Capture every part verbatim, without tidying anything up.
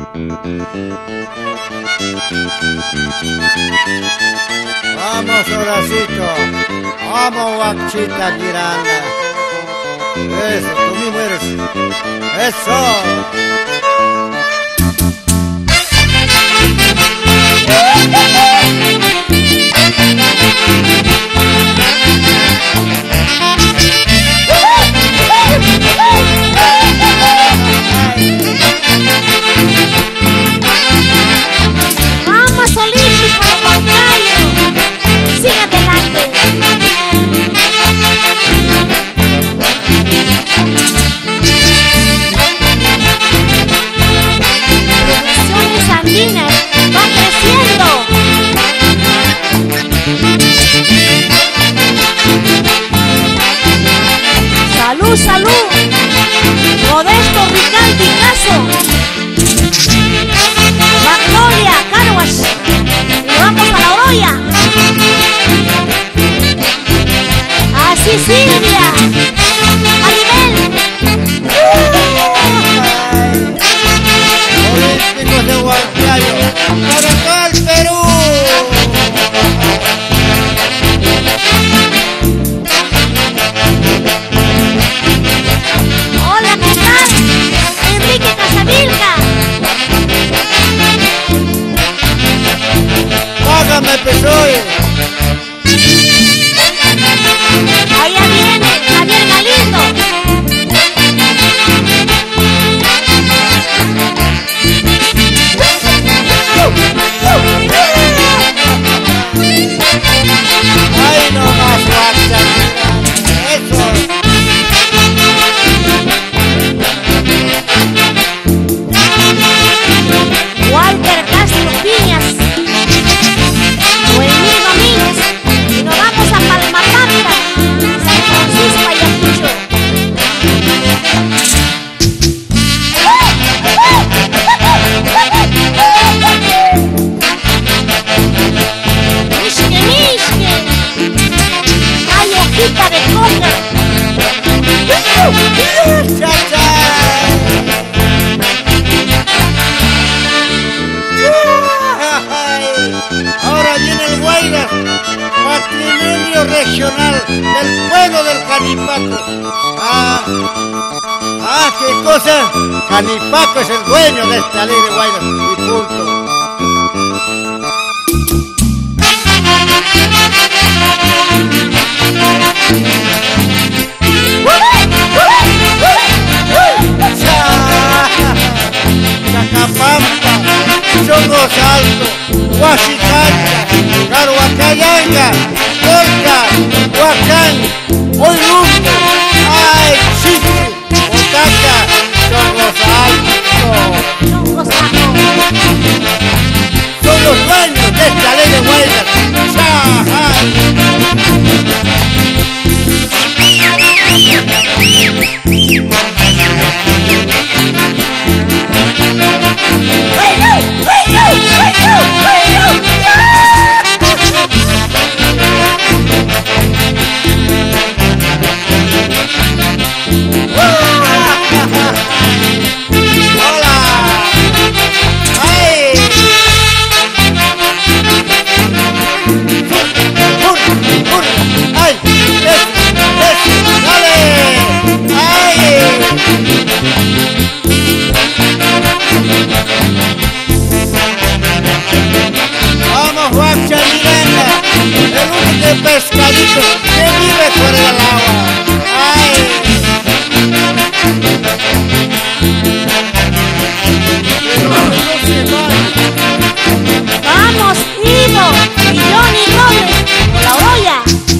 Vamos, Horacito. Vamos, Guachita Miranda. Eso, tú mismo eres. Eso. Vamos, Olímpico, contrario. Sigue adelante. Producciones andinas va creciendo. Salud, salud. Modesto Rical Picasso. Magnolia, Carwash. Y vamos a la Oroya. Así, Silvia. Maribel. Olímpicos de Huancayo. Para todo el Perú. Hola, ¿qué tal? Enrique Casavilca. Págame, P S O E. Allá viene Javier Galindo. Ay, no más, guacha. Eso. Walter Castro Piñas. Noemí Domínguez. Y nos vamos a Palmapampa, San Francisco, Ayacucho. Mishke, mishke. Ay, hojita de coca. Cha, cha. Ay, ahora viene el Guayras, patrimonio regional del pueblo del Canipaco. Ah, ah, qué cosa. Canipaco es el dueño de esta alegre Guayras. Y punto. Chacapampa, Chongos Alto, Huachicancha, Caruacayanga, Colca, Huacán, Oilumbo, Ay, Chichi, Otaca, Chongos Alto. Chongos Alto. Son los dueños de esta ley de Guayras. Chaja. Hola. Ay. Hur, hur. Ay. Es, es. Dale. Ay. Vamos, Guacha Miranda, el único pescadito que vive por el agua. Ay. Vamos, Ivo y Johnny Gómez con la Oroya.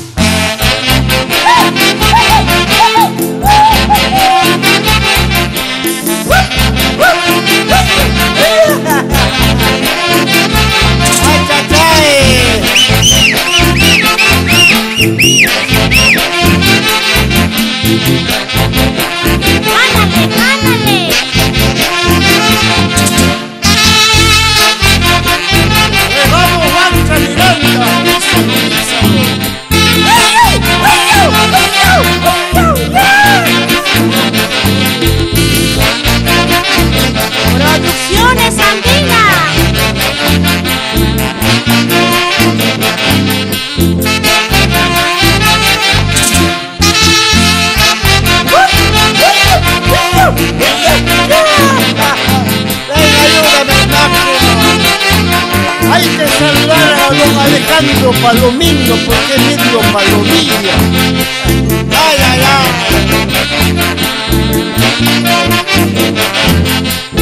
Ay, chachay. Sandro Palomino, porque es medio palomilla. Ay, ay, ay.